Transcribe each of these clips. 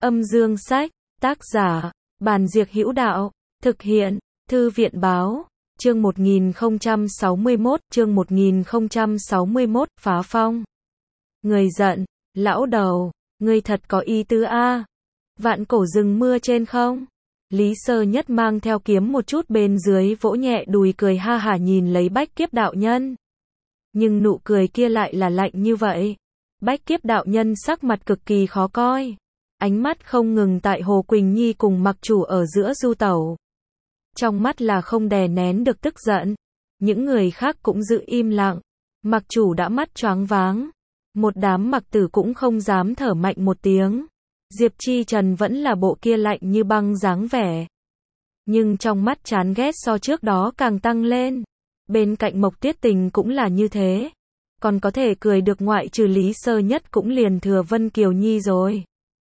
Âm dương sách, tác giả, Bàn Diệc Hữu Đạo, thực hiện, Thư viện báo, chương 1061, phá phong. Người giận, lão đầu, ngươi thật có ý tứ a. Vạn cổ rừng mưa trên không? Lý Sơ Nhất mang theo kiếm một chút bên dưới vỗ nhẹ đùi cười ha hả nhìn lấy Bách Kiếp đạo nhân. Nhưng nụ cười kia lại là lạnh như vậy. Bách Kiếp đạo nhân sắc mặt cực kỳ khó coi. Ánh mắt không ngừng tại Hồ Quỳnh Nhi cùng Mặc Chủ ở giữa du tẩu. Trong mắt là không đè nén được tức giận. Những người khác cũng giữ im lặng. Mặc Chủ đã mắt choáng váng. Một đám mặc tử cũng không dám thở mạnh một tiếng. Diệp Chi Trần vẫn là bộ kia lạnh như băng dáng vẻ. Nhưng trong mắt chán ghét so trước đó càng tăng lên. Bên cạnh Mộc Tiết Tình cũng là như thế. Còn có thể cười được ngoại trừ Lý Sơ Nhất cũng liền thừa Vân Kiều Nhi rồi.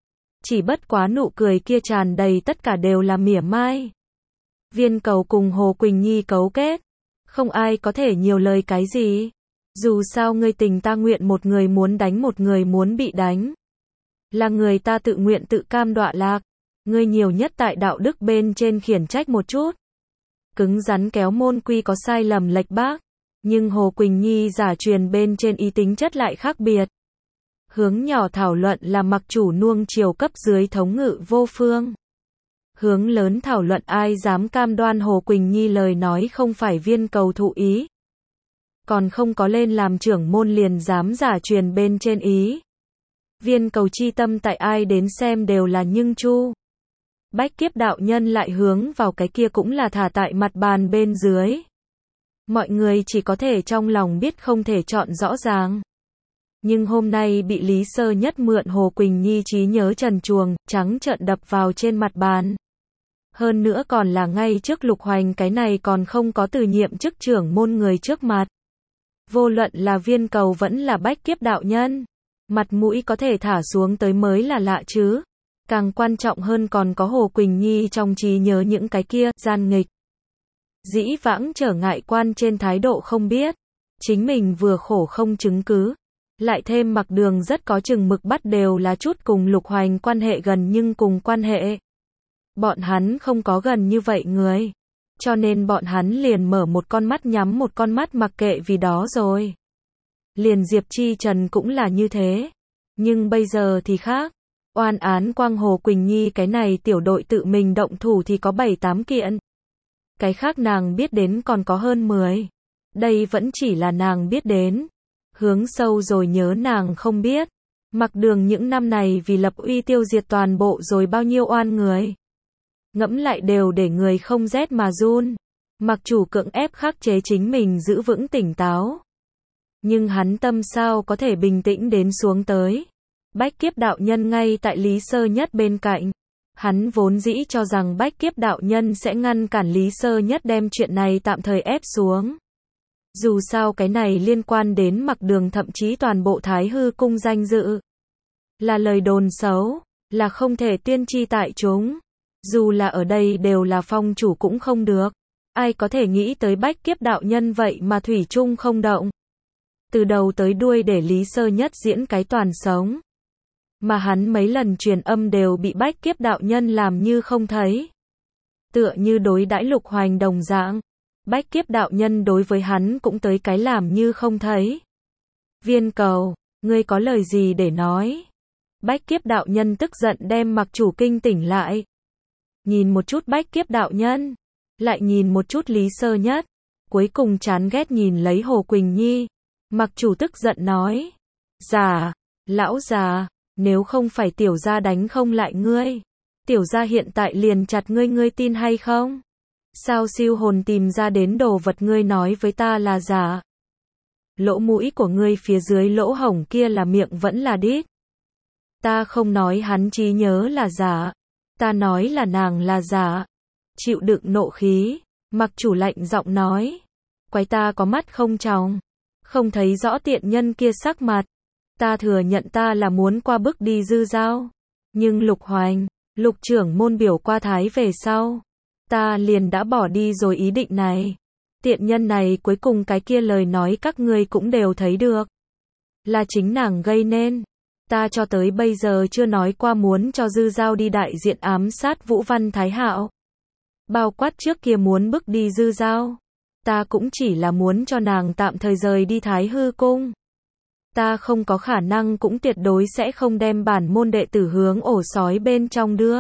Chỉ bất quá nụ cười kia tràn đầy tất cả đều là mỉa mai. Viên Cầu cùng Hồ Quỳnh Nhi cấu kết. Không ai có thể nhiều lời cái gì. Dù sao ngươi tình ta nguyện, một người muốn đánh một người muốn bị đánh. Là người ta tự nguyện tự cam đọa lạc. Ngươi nhiều nhất tại đạo đức bên trên khiển trách một chút. Cứng rắn kéo môn quy có sai lầm lệch bác. Nhưng Hồ Quỳnh Nhi giả truyền bên trên ý tính chất lại khác biệt. Hướng nhỏ thảo luận là Mặc Chủ nuông chiều cấp dưới thống ngự vô phương. Hướng lớn thảo luận ai dám cam đoan Hồ Quỳnh Nhi lời nói không phải Viên Cầu thụ ý. Còn không có lên làm trưởng môn liền dám giả truyền bên trên ý. Viên Cầu chi tâm tại ai đến xem đều là nhưng chu. Bách Kiếp đạo nhân lại hướng vào cái kia cũng là thả tại mặt bàn bên dưới. Mọi người chỉ có thể trong lòng biết không thể chọn rõ ràng. Nhưng hôm nay bị Lý Sơ Nhất mượn Hồ Quỳnh Nhi trí nhớ trần truồng, trắng trợn đập vào trên mặt bàn. Hơn nữa còn là ngay trước Lục Hoành, cái này còn không có từ nhiệm chức trưởng môn người trước mặt. Vô luận là Viên Cầu vẫn là Bách Kiếp đạo nhân. Mặt mũi có thể thả xuống tới mới là lạ chứ. Càng quan trọng hơn còn có Hồ Quỳnh Nhi trong trí nhớ những cái kia, gian nghịch. Dĩ vãng trở ngại quan trên thái độ không biết. Chính mình vừa khổ không chứng cứ. Lại thêm Mặc Đường rất có chừng mực bắt đều là chút cùng Lục Hoành quan hệ gần nhưng cùng quan hệ. Bọn hắn không có gần như vậy người. Cho nên bọn hắn liền mở một con mắt nhắm một con mắt mặc kệ vì đó rồi. Liền Diệp Chi Trần cũng là như thế. Nhưng bây giờ thì khác. Oan án quang Hồ Quỳnh Nhi cái này tiểu đội tự mình động thủ thì có 7-8 kiện. Cái khác nàng biết đến còn có hơn 10. Đây vẫn chỉ là nàng biết đến. Hướng sâu rồi nhớ nàng không biết. Mặc Đường những năm này vì lập uy tiêu diệt toàn bộ rồi bao nhiêu oan người. Ngẫm lại đều để người không rét mà run. Mặc Chủ cưỡng ép khắc chế chính mình giữ vững tỉnh táo. Nhưng hắn tâm sao có thể bình tĩnh đến xuống tới. Bách Kiếp đạo nhân ngay tại Lý Sơ Nhất bên cạnh. Hắn vốn dĩ cho rằng Bách Kiếp đạo nhân sẽ ngăn cản Lý Sơ Nhất đem chuyện này tạm thời ép xuống. Dù sao cái này liên quan đến Mặc Đường thậm chí toàn bộ Thái Hư cung danh dự. Là lời đồn xấu, là không thể tuyên chi tại chúng. Dù là ở đây đều là phong chủ cũng không được. Ai có thể nghĩ tới Bách Kiếp đạo nhân vậy mà thủy chung không động. Từ đầu tới đuôi để Lý Sơ Nhất diễn cái toàn sống. Mà hắn mấy lần truyền âm đều bị Bách Kiếp đạo nhân làm như không thấy. Tựa như đối đãi Lục Hoành đồng dạng. Bách Kiếp đạo nhân đối với hắn cũng tới cái làm như không thấy. Viên Cầu, ngươi có lời gì để nói? Bách Kiếp đạo nhân tức giận đem Mặc Chủ kinh tỉnh lại. Nhìn một chút Bách Kiếp đạo nhân. Lại nhìn một chút Lý Sơ Nhất. Cuối cùng chán ghét nhìn lấy Hồ Quỳnh Nhi. Mặc Chủ tức giận nói. Già, lão già, nếu không phải tiểu gia đánh không lại ngươi. Tiểu gia hiện tại liền chặt ngươi, ngươi tin hay không? Sao siêu hồn tìm ra đến đồ vật ngươi nói với ta là giả? Lỗ mũi của ngươi phía dưới lỗ hổng kia là miệng vẫn là đít. Ta không nói hắn trí nhớ là giả. Ta nói là nàng là giả. Chịu đựng nộ khí. Mặc Chủ lạnh giọng nói. Quái ta có mắt không tròng. Không thấy rõ tiện nhân kia sắc mặt. Ta thừa nhận ta là muốn qua bức đi dư giao. Nhưng Lục Hoành, Lục trưởng môn biểu qua Thái về sau. Ta liền đã bỏ đi rồi ý định này. Tiện nhân này cuối cùng cái kia lời nói các ngươi cũng đều thấy được. Là chính nàng gây nên. Ta cho tới bây giờ chưa nói qua muốn cho Dư Giao đi đại diện ám sát Vũ Văn Thái Hạo. Bao quát trước kia muốn bức đi Dư Giao. Ta cũng chỉ là muốn cho nàng tạm thời rời đi Thái Hư Cung. Ta không có khả năng cũng tuyệt đối sẽ không đem bản môn đệ tử hướng ổ sói bên trong đưa.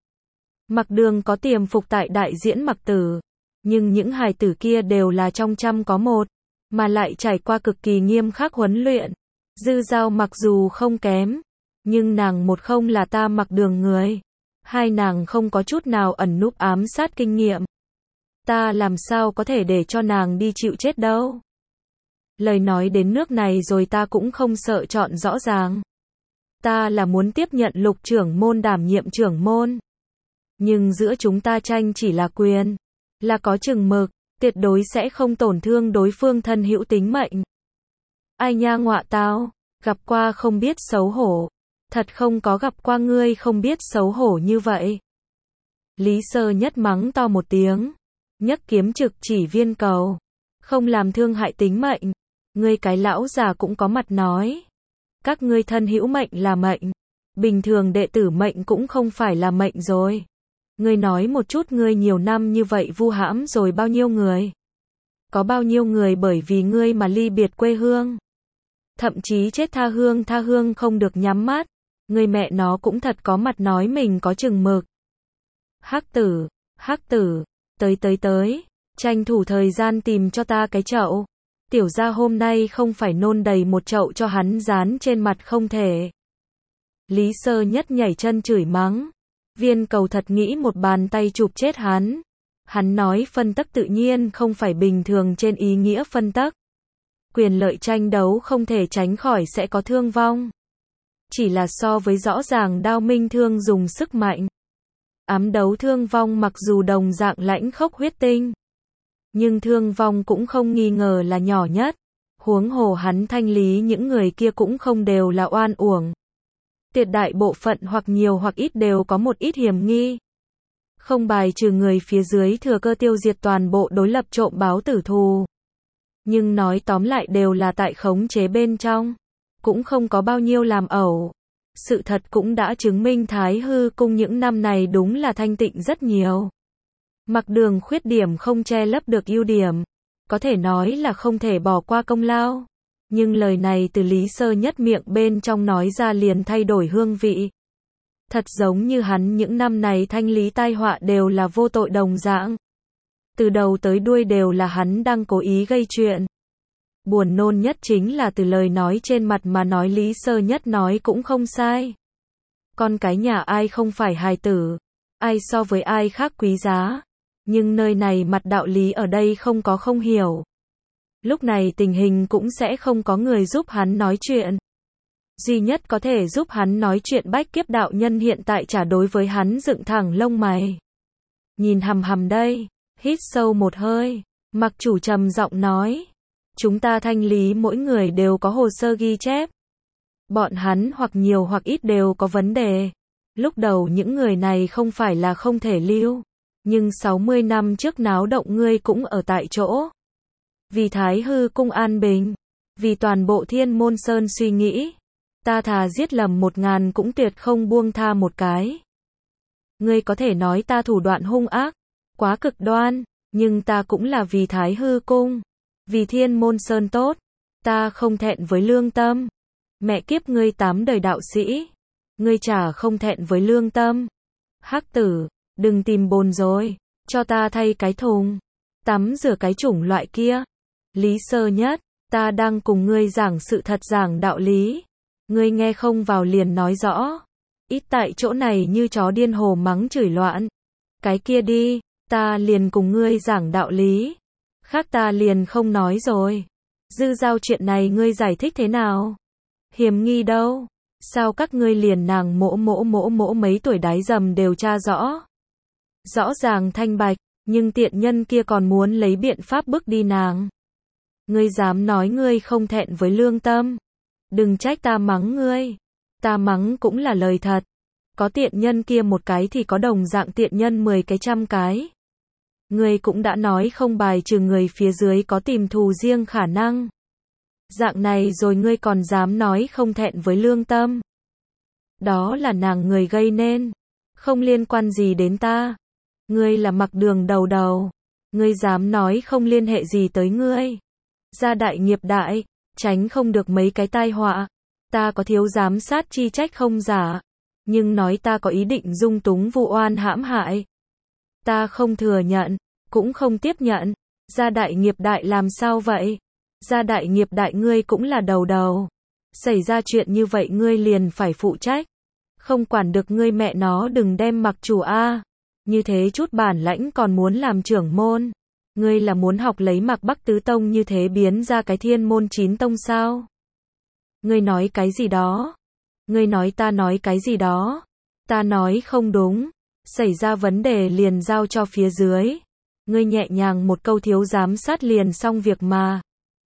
Mặc Đường có tiềm phục tại đại diễn Mặc Tử. Nhưng những hài tử kia đều là trong trăm có một. Mà lại trải qua cực kỳ nghiêm khắc huấn luyện. Dư Giao mặc dù không kém. Nhưng nàng một không là ta Mặc Đường người. Hai nàng không có chút nào ẩn núp ám sát kinh nghiệm. Ta làm sao có thể để cho nàng đi chịu chết đâu. Lời nói đến nước này rồi ta cũng không sợ chọn rõ ràng. Ta là muốn tiếp nhận Lục trưởng môn đảm nhiệm trưởng môn. Nhưng giữa chúng ta tranh chỉ là quyền. Là có chừng mực, tuyệt đối sẽ không tổn thương đối phương thân hữu tính mệnh. Ai nha ngọa tao, gặp qua không biết xấu hổ. Thật không có gặp qua ngươi không biết xấu hổ như vậy. Lý Sơ Nhất mắng to một tiếng. Nhấc kiếm trực chỉ Viên Cầu. Không làm thương hại tính mệnh. Ngươi cái lão già cũng có mặt nói. Các ngươi thân hữu mệnh là mệnh. Bình thường đệ tử mệnh cũng không phải là mệnh rồi. Ngươi nói một chút ngươi nhiều năm như vậy vu hãm rồi bao nhiêu người. Có bao nhiêu người bởi vì ngươi mà ly biệt quê hương. Thậm chí chết tha hương không được nhắm mắt. Ngươi mẹ nó cũng thật có mặt nói mình có chừng mực. Hắc tử, tới. Tranh thủ thời gian tìm cho ta cái chậu. Tiểu gia hôm nay không phải nôn đầy một chậu cho hắn dán trên mặt không thể. Lý Sơ Nhất nhảy chân chửi mắng. Viên Cầu thật nghĩ một bàn tay chụp chết hắn. Hắn nói phân tắc tự nhiên không phải bình thường trên ý nghĩa phân tắc. Quyền lợi tranh đấu không thể tránh khỏi sẽ có thương vong. Chỉ là so với rõ ràng đao minh thương dùng sức mạnh. Ám đấu thương vong mặc dù đồng dạng lãnh khốc huyết tinh. Nhưng thương vong cũng không nghi ngờ là nhỏ nhất. Huống hồ hắn thanh lý những người kia cũng không đều là oan uổng. Tuyệt đại bộ phận hoặc nhiều hoặc ít đều có một ít hiểm nghi. Không bài trừ người phía dưới thừa cơ tiêu diệt toàn bộ đối lập trộm báo tử thù. Nhưng nói tóm lại đều là tại khống chế bên trong. Cũng không có bao nhiêu làm ẩu. Sự thật cũng đã chứng minh Thái Hư Cung những năm này đúng là thanh tịnh rất nhiều. Mặc Đường khuyết điểm không che lấp được ưu điểm. Có thể nói là không thể bỏ qua công lao. Nhưng lời này từ Lý Sơ Nhất miệng bên trong nói ra liền thay đổi hương vị. Thật giống như hắn những năm này thanh lý tai họa đều là vô tội đồng dạng. Từ đầu tới đuôi đều là hắn đang cố ý gây chuyện. Buồn nôn nhất chính là từ lời nói trên mặt mà nói Lý Sơ Nhất nói cũng không sai. Con cái nhà ai không phải hài tử, ai so với ai khác quý giá. Nhưng nơi này mặt đạo lý ở đây không có không hiểu. Lúc này tình hình cũng sẽ không có người giúp hắn nói chuyện. Duy nhất có thể giúp hắn nói chuyện Bách Kiếp đạo nhân hiện tại trả đối với hắn dựng thẳng lông mày. Nhìn hằm đây, hít sâu một hơi, Mặc chủ trầm giọng nói. Chúng ta thanh lý mỗi người đều có hồ sơ ghi chép. Bọn hắn hoặc nhiều hoặc ít đều có vấn đề. Lúc đầu những người này không phải là không thể lưu. Nhưng 60 năm trước náo động ngươi cũng ở tại chỗ. Vì Thái Hư Cung an bình. Vì toàn bộ Thiên Môn Sơn suy nghĩ. Ta thà giết lầm 1000 cũng tuyệt không buông tha một cái. Ngươi có thể nói ta thủ đoạn hung ác. Quá cực đoan. Nhưng ta cũng là vì Thái Hư Cung. Vì Thiên Môn Sơn tốt. Ta không thẹn với lương tâm. Mẹ kiếp ngươi 8 đời đạo sĩ. Ngươi chả không thẹn với lương tâm. Hắc tử, đừng tìm bồn rồi. Cho ta thay cái thùng. Tắm rửa cái chủng loại kia. Lý Sơ Nhất, ta đang cùng ngươi giảng sự thật giảng đạo lý. Ngươi nghe không vào liền nói rõ. Ít tại chỗ này như chó điên hồ mắng chửi loạn. Cái kia đi, ta liền cùng ngươi giảng đạo lý. Khác ta liền không nói rồi. Dư Giao chuyện này ngươi giải thích thế nào? Hiểm nghi đâu? Sao các ngươi liền nàng mỗ mấy tuổi đái dầm đều tra rõ? Rõ ràng thanh bạch, nhưng tiện nhân kia còn muốn lấy biện pháp bức đi nàng. Ngươi dám nói ngươi không thẹn với lương tâm. Đừng trách ta mắng ngươi. Ta mắng cũng là lời thật. Có tiện nhân kia một cái thì có đồng dạng tiện nhân 10 cái trăm cái. Ngươi cũng đã nói không bài trừ người phía dưới có tìm thù riêng khả năng. Dạng này rồi ngươi còn dám nói không thẹn với lương tâm. Đó là nàng người gây nên. Không liên quan gì đến ta. Ngươi là Mặc Đường đầu đầu. Ngươi dám nói không liên hệ gì tới ngươi. Gia đại nghiệp đại, tránh không được mấy cái tai họa. Ta có thiếu giám sát chi trách không giả. Nhưng nói ta có ý định dung túng vu oan hãm hại. Ta không thừa nhận, cũng không tiếp nhận. Gia đại nghiệp đại làm sao vậy? Gia đại nghiệp đại ngươi cũng là đầu đầu. Xảy ra chuyện như vậy ngươi liền phải phụ trách. Không quản được ngươi mẹ nó đừng đem Mặc chủ a. Như thế chút bản lãnh còn muốn làm trưởng môn. Ngươi là muốn học lấy Mặc Bắc Tứ Tông như thế biến ra cái Thiên Môn 9 Tông sao? Ngươi nói cái gì đó? Ngươi nói ta nói cái gì đó? Ta nói không đúng. Xảy ra vấn đề liền giao cho phía dưới. Ngươi nhẹ nhàng một câu thiếu giám sát liền xong việc mà.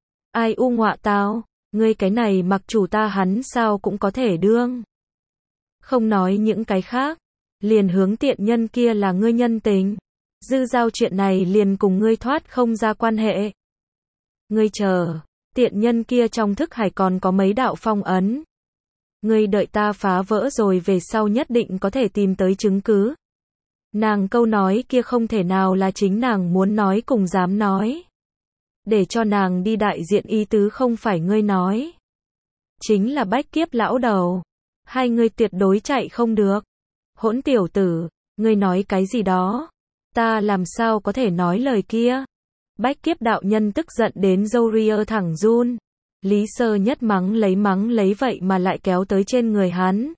Ai u ngọa tao, ngươi cái này Mặc chủ ta hắn sao cũng có thể đương. Không nói những cái khác, liền hướng tiện nhân kia là ngươi nhân tình. Dư giao chuyện này liền cùng ngươi thoát không ra quan hệ. Ngươi chờ, tiện nhân kia trong thức hải còn có mấy đạo phong ấn. Ngươi đợi ta phá vỡ rồi về sau nhất định có thể tìm tới chứng cứ. Nàng câu nói kia không thể nào là chính nàng muốn nói cùng dám nói. Để cho nàng đi đại diện ý tứ không phải ngươi nói. Chính là Bách Kiếp lão đầu. Hai ngươi tuyệt đối chạy không được. Hỗn tiểu tử, ngươi nói cái gì đó? Ta làm sao có thể nói lời kia? Bách Kiếp đạo nhân tức giận đến râu ria thẳng run. Lý Sơ Nhất mắng lấy vậy mà lại kéo tới trên người hắn.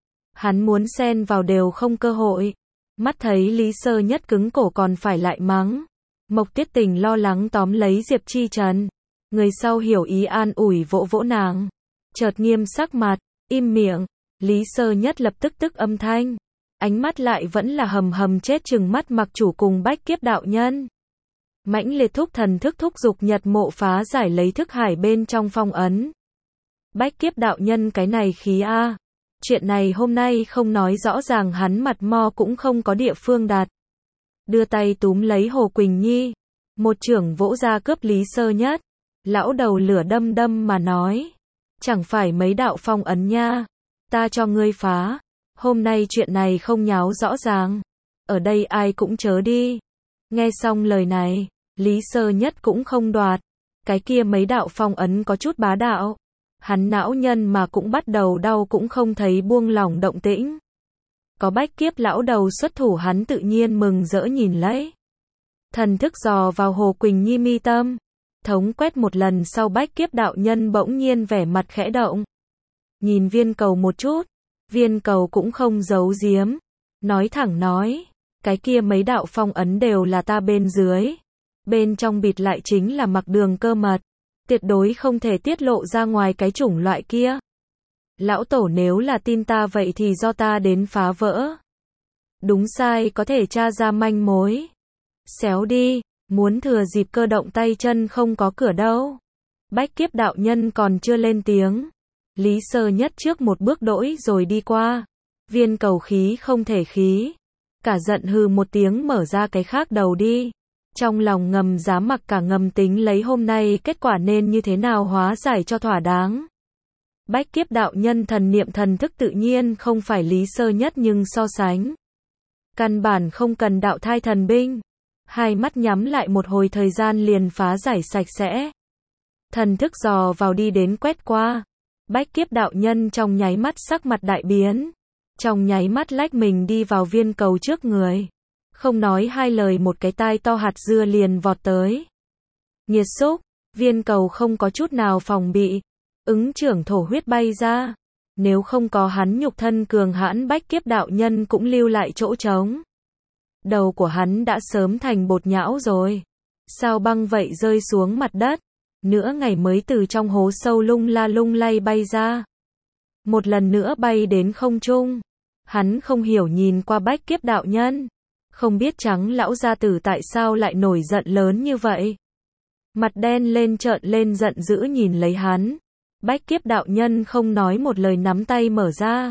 Hắn muốn xen vào đều không cơ hội. Mắt thấy Lý Sơ Nhất cứng cổ còn phải lại mắng. Mộc Tiết Tình lo lắng tóm lấy Diệp Chi Trần. Người sau hiểu ý an ủi vỗ vỗ nàng. Chợt nghiêm sắc mặt, im miệng. Lý Sơ Nhất lập tức âm thanh. Ánh mắt lại vẫn là hầm hầm chết chừng mắt Mặc chủ cùng Bách Kiếp đạo nhân. Mãnh liệt thúc thần thức thúc dục nhật mộ phá giải lấy thức hải bên trong phong ấn. Bách Kiếp đạo nhân cái này khí a. Chuyện này hôm nay không nói rõ ràng hắn mặt mo cũng không có địa phương đặt. Đưa tay túm lấy Hồ Quỳnh Nhi. Một chưởng vỗ ra cướp Lý Sơ Nhất. Lão đầu lửa đâm đâm mà nói. Chẳng phải mấy đạo phong ấn nha. Ta cho ngươi phá. Hôm nay chuyện này không nháo rõ ràng. Ở đây ai cũng chớ đi. Nghe xong lời này, Lý Sơ Nhất cũng không đoạt. Cái kia mấy đạo phong ấn có chút bá đạo. Hắn não nhân mà cũng bắt đầu đau cũng không thấy buông lỏng động tĩnh. Có Bách Kiếp lão đầu xuất thủ hắn tự nhiên mừng rỡ nhìn lấy. Thần thức dò vào Hồ Quỳnh Nhi mi tâm. Thống quét một lần sau Bách Kiếp đạo nhân bỗng nhiên vẻ mặt khẽ động. Nhìn viên cầu một chút. Viên cầu cũng không giấu giếm. Nói thẳng nói. Cái kia mấy đạo phong ấn đều là ta bên dưới. Bên trong bịt lại chính là Mặc Đường cơ mật. Tuyệt đối không thể tiết lộ ra ngoài cái chủng loại kia. Lão tổ nếu là tin ta vậy thì do ta đến phá vỡ. Đúng sai có thể tra ra manh mối. Xéo đi, muốn thừa dịp cơ động tay chân không có cửa đâu. Bách Kiếp đạo nhân còn chưa lên tiếng. Lý Sơ Nhất trước một bước đỗi rồi đi qua. Viên cầu khí không thể khí. Cả giận hừ một tiếng mở ra cái khác đầu đi. Trong lòng ngầm dám mặc cả ngầm tính lấy hôm nay kết quả nên như thế nào hóa giải cho thỏa đáng. Bách Kiếp đạo nhân thần niệm thần thức tự nhiên không phải Lý Sơ Nhất nhưng so sánh. Căn bản không cần đạo thai thần binh. Hai mắt nhắm lại một hồi thời gian liền phá giải sạch sẽ. Thần thức dò vào đi đến quét qua. Bách Kiếp đạo nhân trong nháy mắt sắc mặt đại biến. Trong nháy mắt lách mình đi vào viên cầu trước người. Không nói hai lời một cái tai to hạt dưa liền vọt tới. Nhiệt xúc, viên cầu không có chút nào phòng bị. Ứng trưởng thổ huyết bay ra. Nếu không có hắn nhục thân cường hãn Bách Kiếp đạo nhân cũng lưu lại chỗ trống. Đầu của hắn đã sớm thành bột nhão rồi. Sao băng vậy rơi xuống mặt đất. Nửa ngày mới từ trong hố sâu lung la lung lay bay ra. Một lần nữa bay đến không trung. Hắn không hiểu nhìn qua Bách Kiếp đạo nhân. Không biết trắng lão gia tử tại sao lại nổi giận lớn như vậy. Mặt đen lên trợn lên giận dữ nhìn lấy hắn. Bách Kiếp đạo nhân không nói một lời nắm tay mở ra.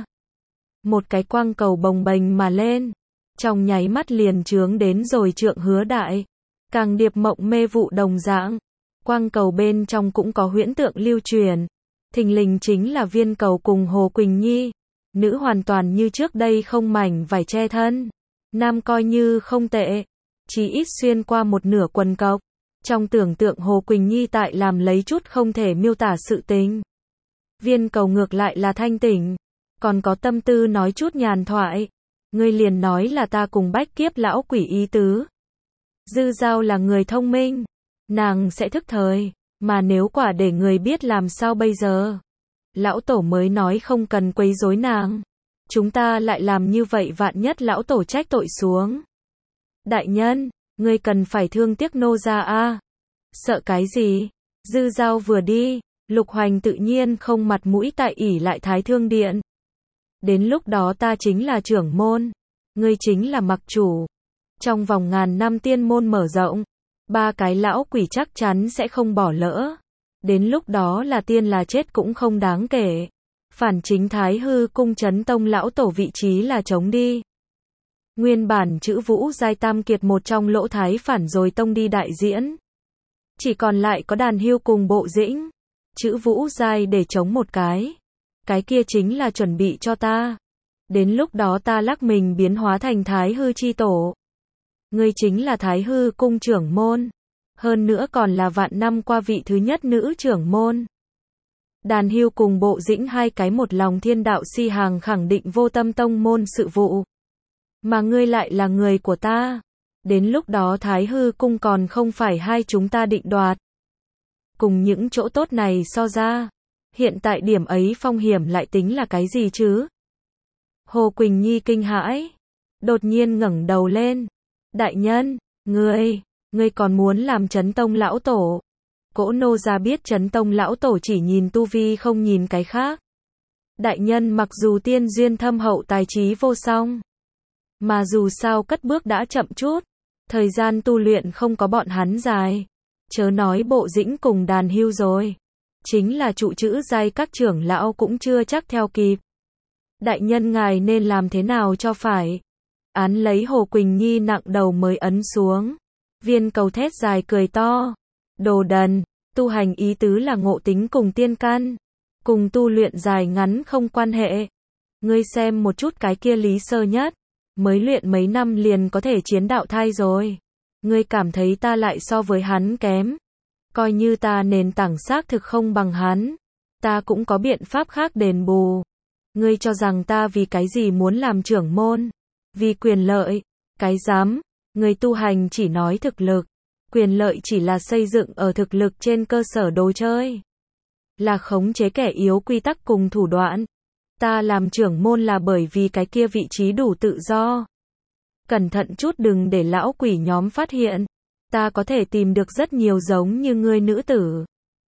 Một cái quang cầu bồng bềnh mà lên. Trong nháy mắt liền trướng đến rồi trượng hứa đại. Càng điệp mộng mê vụ đồng dạng. Quang cầu bên trong cũng có huyễn tượng lưu truyền. Thình lình chính là viên cầu cùng Hồ Quỳnh Nhi. Nữ hoàn toàn như trước đây không mảnh vải che thân. Nam coi như không tệ. Chỉ ít xuyên qua một nửa quần cộc. Trong tưởng tượng Hồ Quỳnh Nhi tại làm lấy chút không thể miêu tả sự tình. Viên Cầu ngược lại là thanh tỉnh. Còn có tâm tư nói chút nhàn thoại. Ngươi liền nói là ta cùng bách kiếp lão quỷ ý tứ. Dư Giao là người thông minh. Nàng sẽ thức thời. Mà nếu quả để người biết làm sao bây giờ? Lão Tổ mới nói không cần quấy rối nàng. Chúng ta lại làm như vậy vạn nhất lão Tổ trách tội xuống. Đại nhân, ngươi cần phải thương tiếc nô gia a. Sợ cái gì? Dư Giao vừa đi, Lục Hoành tự nhiên không mặt mũi tại ỷ lại Thái Thương Điện. Đến lúc đó ta chính là trưởng môn, ngươi chính là mặc chủ. Trong vòng ngàn năm tiên môn mở rộng, 3 cái lão quỷ chắc chắn sẽ không bỏ lỡ. Đến lúc đó là tiên là chết cũng không đáng kể. Phản chính Thái Hư cung Chấn Tông lão tổ vị trí là trống đi. Nguyên bản chữ Vũ Giai Tam Kiệt một trong Lỗ Thái phản rồi tông đi đại diễn. Chỉ còn lại có Đàn Hưu cùng Bộ Dĩnh. Chữ Vũ Giai để chống một cái. Cái kia chính là chuẩn bị cho ta. Đến lúc đó ta lắc mình biến hóa thành Thái Hư chi tổ. Ngươi chính là Thái Hư cung trưởng môn. Hơn nữa còn là vạn năm qua vị thứ nhất nữ trưởng môn. Đàn Hưu cùng Bộ Dĩnh hai cái một lòng thiên đạo si hàng khẳng định vô tâm tông môn sự vụ. Mà ngươi lại là người của ta. Đến lúc đó Thái Hư cung còn không phải hai chúng ta định đoạt. Cùng những chỗ tốt này so ra, hiện tại điểm ấy phong hiểm lại tính là cái gì chứ? Hồ Quỳnh Nhi kinh hãi, đột nhiên ngẩng đầu lên. Đại nhân, ngươi còn muốn làm Chấn Tông lão tổ? Cỗ nô gia biết Chấn Tông lão tổ chỉ nhìn tu vi không nhìn cái khác. Đại nhân mặc dù tiên duyên thâm hậu tài trí vô song, mà dù sao cất bước đã chậm chút, thời gian tu luyện không có bọn hắn dài. Chớ nói Bộ Dĩnh cùng Đàn Hưu rồi. Chính là trụ chữ giai các trưởng lão cũng chưa chắc theo kịp. Đại nhân ngài nên làm thế nào cho phải? Án lấy Hồ Quỳnh Nhi nặng đầu mới ấn xuống. Viên Cầu thét dài cười to. Đồ đần, tu hành ý tứ là ngộ tính cùng tiên căn. Cùng tu luyện dài ngắn không quan hệ. Ngươi xem một chút cái kia Lý Sơ Nhất. Mới luyện mấy năm liền có thể chiến đạo thai rồi. Ngươi cảm thấy ta lại so với hắn kém. Coi như ta nền tảng xác thực không bằng hắn. Ta cũng có biện pháp khác đền bù. Ngươi cho rằng ta vì cái gì muốn làm trưởng môn? Vì quyền lợi? Cái dám? Ngươi tu hành chỉ nói thực lực. Quyền lợi chỉ là xây dựng ở thực lực trên cơ sở đồ chơi. Là khống chế kẻ yếu quy tắc cùng thủ đoạn. Ta làm trưởng môn là bởi vì cái kia vị trí đủ tự do. Cẩn thận chút đừng để lão quỷ nhóm phát hiện. Ta có thể tìm được rất nhiều giống như ngươi nữ tử.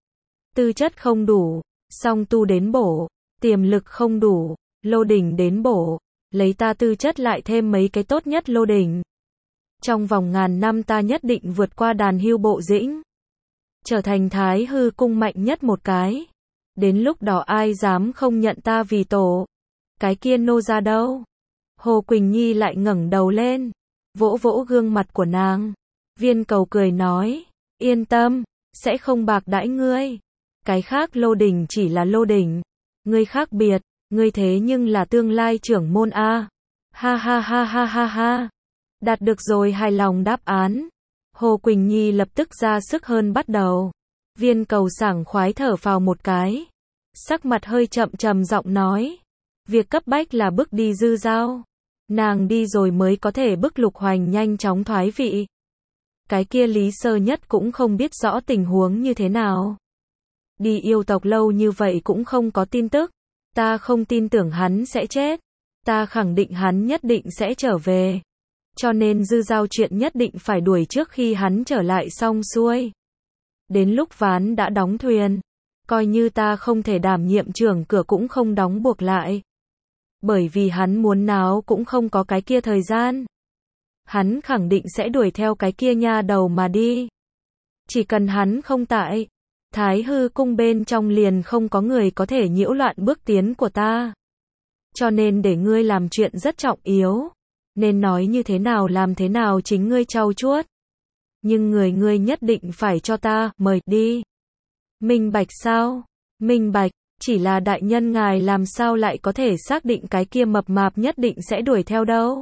Tư chất không đủ, song tu đến bổ. Tiềm lực không đủ, lô đỉnh đến bổ. Lấy ta tư chất lại thêm mấy cái tốt nhất lô đỉnh. Trong vòng ngàn năm ta nhất định vượt qua Đàn Hưu Bộ Dĩnh. Trở thành Thái Hư cung mạnh nhất một cái. Đến lúc đó ai dám không nhận ta vì tổ. Cái kia nô ra đâu? Hồ Quỳnh Nhi lại ngẩng đầu lên. Vỗ vỗ gương mặt của nàng. Viên Cầu cười nói. Yên tâm, sẽ không bạc đãi ngươi. Cái khác lô đỉnh chỉ là lô đỉnh. Ngươi khác biệt, ngươi thế nhưng là tương lai trưởng môn A. Ha ha ha ha ha ha. Đạt được rồi hài lòng đáp án. Hồ Quỳnh Nhi lập tức ra sức hơn bắt đầu. Viên Cầu sảng khoái thở phào một cái. Sắc mặt hơi chậm trầm giọng nói. Việc cấp bách là bức đi Dư Giao. Nàng đi rồi mới có thể bức Lục Hoành nhanh chóng thoái vị. Cái kia Lý Sơ Nhất cũng không biết rõ tình huống như thế nào. Đi yêu tộc lâu như vậy cũng không có tin tức. Ta không tin tưởng hắn sẽ chết. Ta khẳng định hắn nhất định sẽ trở về. Cho nên Dư Giao chuyện nhất định phải đuổi trước khi hắn trở lại xong xuôi. Đến lúc ván đã đóng thuyền. Coi như ta không thể đảm nhiệm trưởng cửa cũng không đóng buộc lại. Bởi vì hắn muốn náo cũng không có cái kia thời gian. Hắn khẳng định sẽ đuổi theo cái kia nha đầu mà đi. Chỉ cần hắn không tại, Thái Hư cung bên trong liền không có người có thể nhiễu loạn bước tiến của ta. Cho nên để ngươi làm chuyện rất trọng yếu. Nên nói như thế nào làm thế nào chính ngươi trau chuốt. Nhưng ngươi nhất định phải cho ta, mời đi. Minh bạch sao? Minh bạch. Chỉ là đại nhân ngài làm sao lại có thể xác định cái kia mập mạp nhất định sẽ đuổi theo đâu?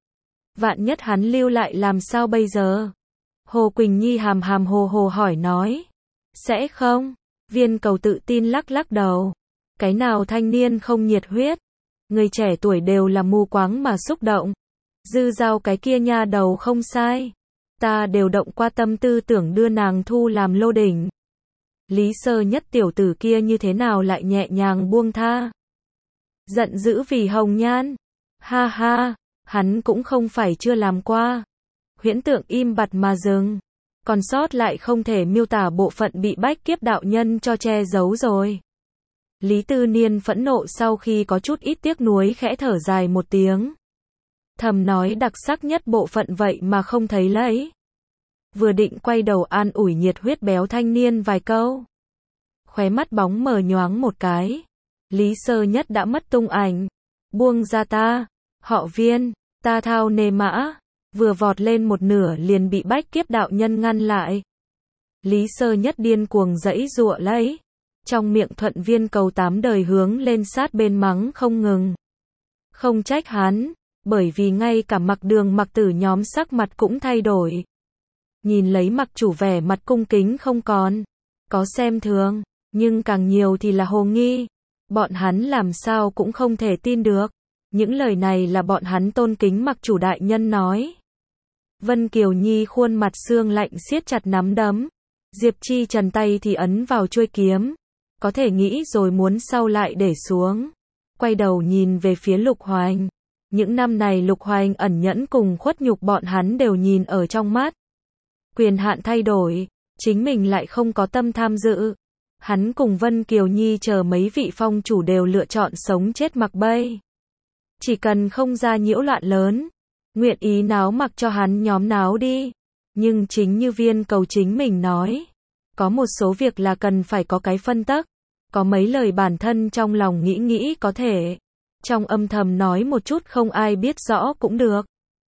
Vạn nhất hắn lưu lại làm sao bây giờ? Hồ Quỳnh Nhi hàm hàm hồ hồ hỏi nói. Sẽ không? Viên Cầu tự tin lắc lắc đầu. Cái nào thanh niên không nhiệt huyết? Người trẻ tuổi đều là mù quáng mà xúc động. Dư Giao cái kia nha đầu không sai. Ta đều động qua tâm tư tưởng đưa nàng thu làm lô đỉnh. Lý Sơ Nhất tiểu tử kia như thế nào lại nhẹ nhàng buông tha? Giận dữ vì hồng nhan. Ha ha, hắn cũng không phải chưa làm qua. Huyễn Tượng im bặt mà dừng. Còn sót lại không thể miêu tả bộ phận bị bách kiếp đạo nhân cho che giấu rồi. Lý Tư Niên phẫn nộ sau khi có chút ít tiếc nuối khẽ thở dài một tiếng. Thầm nói đặc sắc nhất bộ phận vậy mà không thấy lấy. Vừa định quay đầu an ủi nhiệt huyết béo thanh niên vài câu. Khóe mắt bóng mờ nhoáng một cái. Lý Sơ Nhất đã mất tung ảnh. Buông ra ta, họ Viên, ta thao nề mã. Vừa vọt lên một nửa liền bị bách kiếp đạo nhân ngăn lại. Lý Sơ Nhất điên cuồng giãy giụa lấy. Trong miệng thuận Viên Cầu 8 đời hướng lên sát bên mắng không ngừng. Không trách hắn, bởi vì ngay cả Mặc Đường Mặc Tử nhóm sắc mặt cũng thay đổi. Nhìn lấy Mặc chủ vẻ mặt cung kính không còn. Có xem thường, nhưng càng nhiều thì là hồ nghi. Bọn hắn làm sao cũng không thể tin được. Những lời này là bọn hắn tôn kính Mặc chủ đại nhân nói. Vân Kiều Nhi khuôn mặt xương lạnh siết chặt nắm đấm. Diệp Chi Trần tay thì ấn vào chuôi kiếm. Có thể nghĩ rồi muốn sau lại để xuống. Quay đầu nhìn về phía Lục Hoành. Những năm này Lục Hoành ẩn nhẫn cùng khuất nhục bọn hắn đều nhìn ở trong mắt. Quyền hạn thay đổi, chính mình lại không có tâm tham dự. Hắn cùng Vân Kiều Nhi chờ mấy vị phong chủ đều lựa chọn sống chết mặc bay. Chỉ cần không ra nhiễu loạn lớn, nguyện ý náo mặc cho hắn nhóm náo đi. Nhưng chính như Viên Cầu chính mình nói, có một số việc là cần phải có cái phân tắc. Có mấy lời bản thân trong lòng nghĩ có thể. Trong âm thầm nói một chút không ai biết rõ cũng được.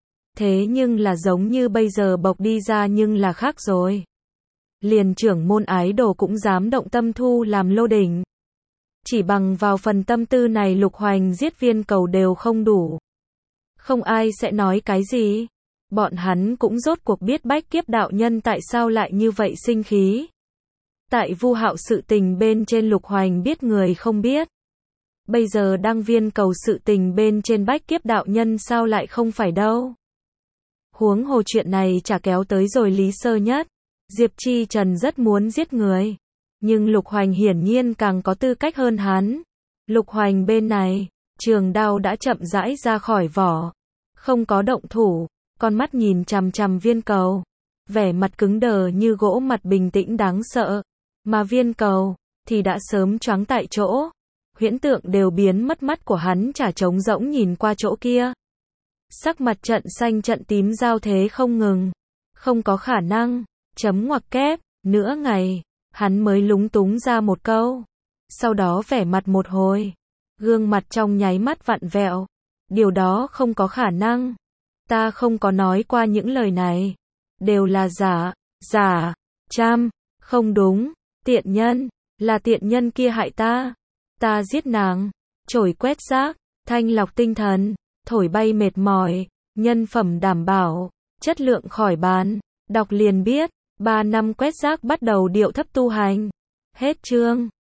Thế nhưng là giống như bây giờ bộc đi ra nhưng là khác rồi. Liền trưởng môn ái đồ cũng dám động tâm thu làm lô đỉnh. Chỉ bằng vào phần tâm tư này Lục Hoành giết Viên Cầu đều không đủ. Không ai sẽ nói cái gì. Bọn hắn cũng rốt cuộc biết bách kiếp đạo nhân tại sao lại như vậy sinh khí. Tại Vu Hạo sự tình bên trên Lục Hoành biết người không biết. Bây giờ đang Viên Cầu sự tình bên trên bách kiếp đạo nhân sao lại không phải đâu. Huống hồ chuyện này chả kéo tới rồi Lý Sơ Nhất. Diệp Chi Trần rất muốn giết người. Nhưng Lục Hoành hiển nhiên càng có tư cách hơn hắn. Lục Hoành bên này, trường đao đã chậm rãi ra khỏi vỏ. Không có động thủ, con mắt nhìn chằm chằm Viên Cầu. Vẻ mặt cứng đờ như gỗ mặt bình tĩnh đáng sợ. Mà Viên Cầu, thì đã sớm choáng tại chỗ. Huyễn Tượng đều biến mất, mắt của hắn chả trống rỗng nhìn qua chỗ kia. Sắc mặt trận xanh trận tím giao thế không ngừng. Không có khả năng, chấm ngoặc kép, nửa ngày, hắn mới lúng túng ra một câu. Sau đó vẻ mặt một hồi, gương mặt trong nháy mắt vặn vẹo. Điều đó không có khả năng. Ta không có nói qua những lời này. Đều là giả, không đúng. Tiện nhân, là tiện nhân kia hại ta. Ta giết nàng, chổi quét rác, thanh lọc tinh thần, thổi bay mệt mỏi, nhân phẩm đảm bảo, chất lượng khỏi bàn. Đọc liền biết, 3 năm quét rác bắt đầu điệu thấp tu hành. Hết chương.